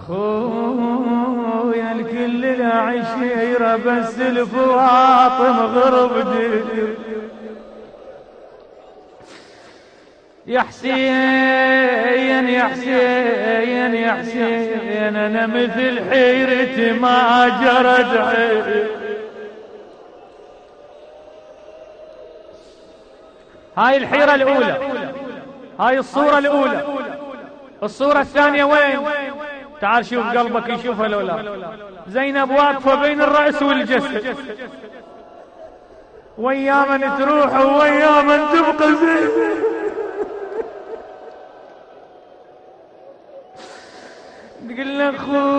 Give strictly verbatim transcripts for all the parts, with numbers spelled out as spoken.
خويا الكل العشيرة بس الفواطم غرب دير. يا حسين يا حسين يا حسين انا مثل حيرتي ما جرت عين. هاي الحيرة الاولى، هاي الصورة الاولى. الصورة الثانية وين؟ تعال شوف قلبك يشوفها لو لا. زينب واقفة بين الرأس والجسد، ويا من تروح ويا من تبقى زينب. تقول له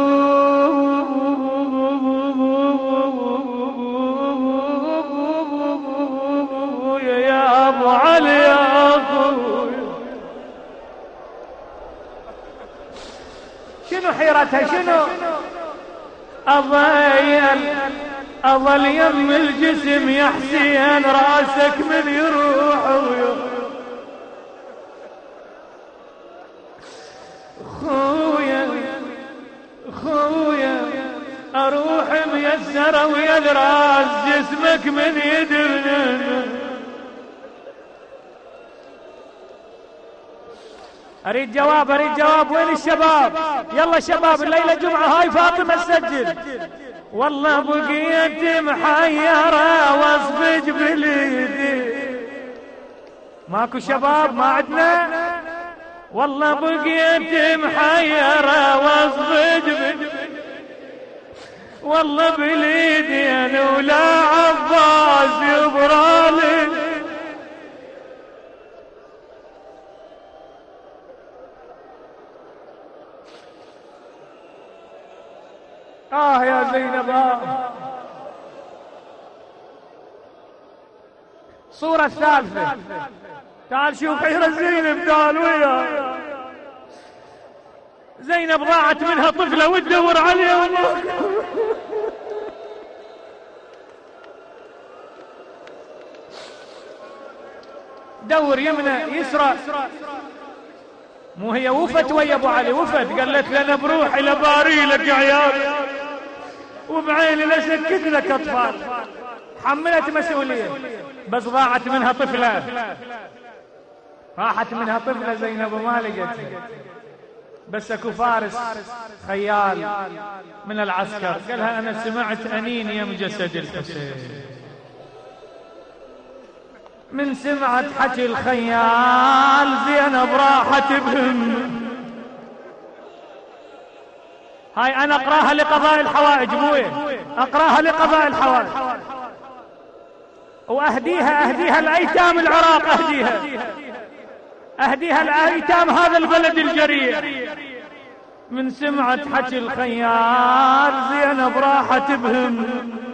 خويا يا ابو علي يا خويا. شنو حيرتها شنو؟ اضل اضل يم الجسم يا حسين راسك من يروح ويروح. خويا خويا اروح ميسره ويا الراس جسمك من يدرنا. اريد جواب اريد جواب. وين الشباب؟ يلا شباب الليله جمعه هاي فاطمه تسجل. والله بقيت محيره واصفج بليدي. ماكو شباب ما عدنا؟ والله بقيت محيره واصفج بليدي. والله بليدي انا ولا عباس يبرالي. آه يا زينب آه. صورة الثالثة. تعال شوف حيرة زينب. تعال ويا زينب ضاعت منها طفلة وتدور عليها والله. دور يمنى يسرى. مو هي وفت ويا ابو علي؟ وفت قالت لنا بروحي لباري لك يا عيال وبعيني لسكت لك اطفال. حملت مسؤوليه بس ضاعت منها طفله. راحت منها طفله زينب وما لقيتها. بس اكو فارس خيال من العسكر قالها انا سمعت انين يم جسد الحسين. من سمعت حكي الخيال زينب راحت بهم. هاي انا اقراها لقضاء الحوائج بويه، اقراها لقضاء الحوائج واهديها اهديها الايتام العراق، اهديها اهديها الايتام هذا البلد الجريح. من سمعت حكي الخيال زينب راحت بهم.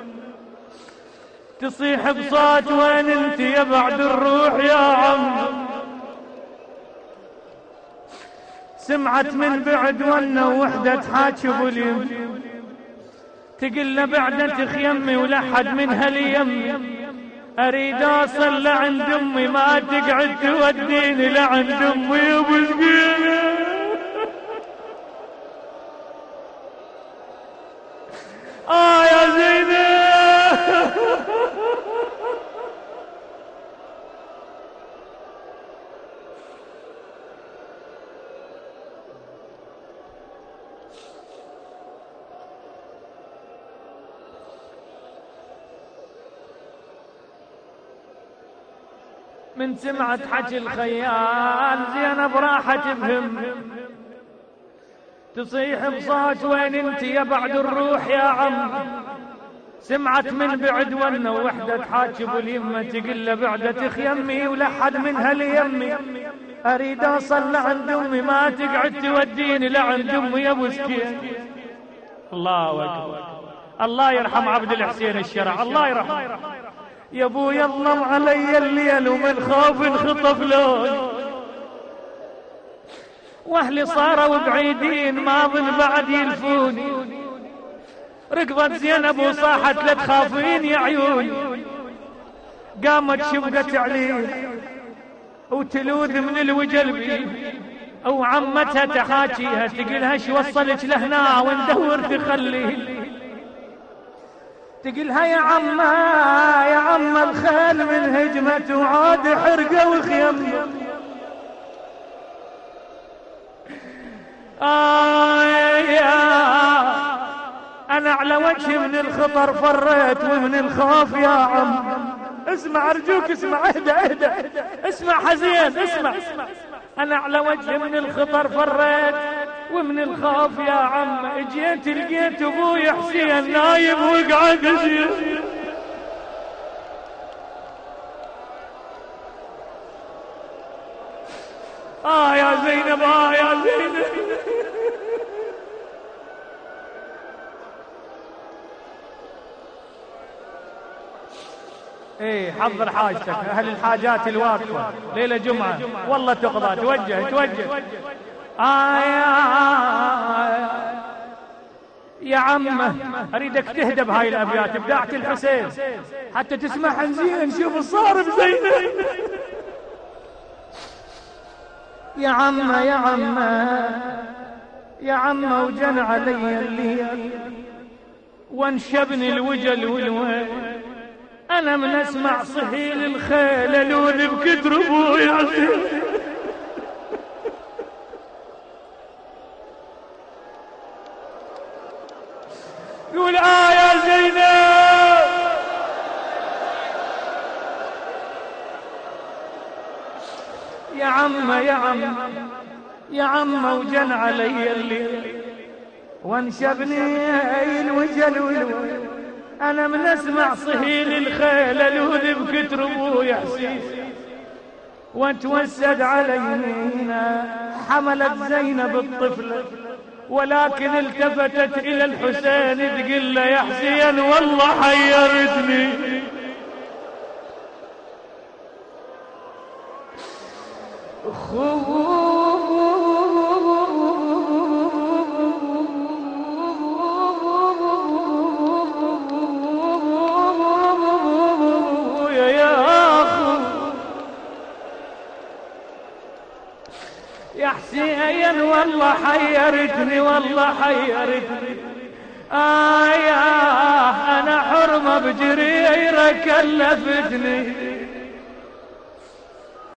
تصيح بصوت وين انت يا بعد الروح يا عم. سمعت من بعد ونا وحدة تحاكي باليم. تقل بعدة خيمي ولحد منها اليم. اريد اوصل لعند امي ما تقعد توديني لعند امي يا ابو زبينة. اه يا زينب. من سمعت حكي الخيال زينب راحت بهم. تصيح بصوت وين انت يا بعد الروح يا عم. سمعت من بعد ونا وحدة تحاكي باليمة تقل بعدة خيمي ولحد منها ليمي. اريد اوصل لعند امي ما تقعد توديني لعند امي يا ابو سكين. الله اكبر. الله يرحم عبد الحسين الشرع الله يرحمه. يا ابو يظلم علي الليل ومن خوف انخطف لون. واهلي صاروا بعيدين ما ظن بعد يلفوني. ركضت زينب وصاحت لا تخافين يا عيوني. قامت شبقت عليه وتلوذ من الوجل بي. او عمتها تحاكيها تقلها شو وصلك لهنا وندور تخليه، تقلها يا عمه يا عم الخيل من هجمته وعاد حرقه وخيمه. آه يا انا على وجهي من الخطر فريت ومن الخوف يا عم. اسمع ارجوك اسمع، اهدى اهدى اسمع حزين اسمع. انا على وجهي من الخطر فريت ومن الخوف يا عم، اجيت لقيت ابوي حسين نايم وقعد اشيل. اه يا زينب اه يا زينب. ايه حضر حاجتك، اهل الحاجات الواقفة ليلة جمعة والله تقضى. توجه توجه. آه يا يا عمه اريدك تهدى بهاي الابيات ابداعة الحسين حتى تسمعها زين. شوف الصار بزينب. يا عمه يا عمه يا عمه وجن علي الليل وانشبني الوجل والويل، انا من اسمع صهيل الخيل الون بكتر ابوي عزيز. قول اه يا زينب. يا عمه يا عم يا عمه وجن علي الليل وانشبني الوجل والويل، انا من اسمع صهيل الخيل الون بكتر ابوي حسيس، وتوسد علينا حملت زينب الطفله ولكن التفتت الى الحسين تقول له يا حسين والله حيرتني. يا حسين والله حيرتني والله حيرتني. آه يا أنا حرمة بجريرة كلفتني.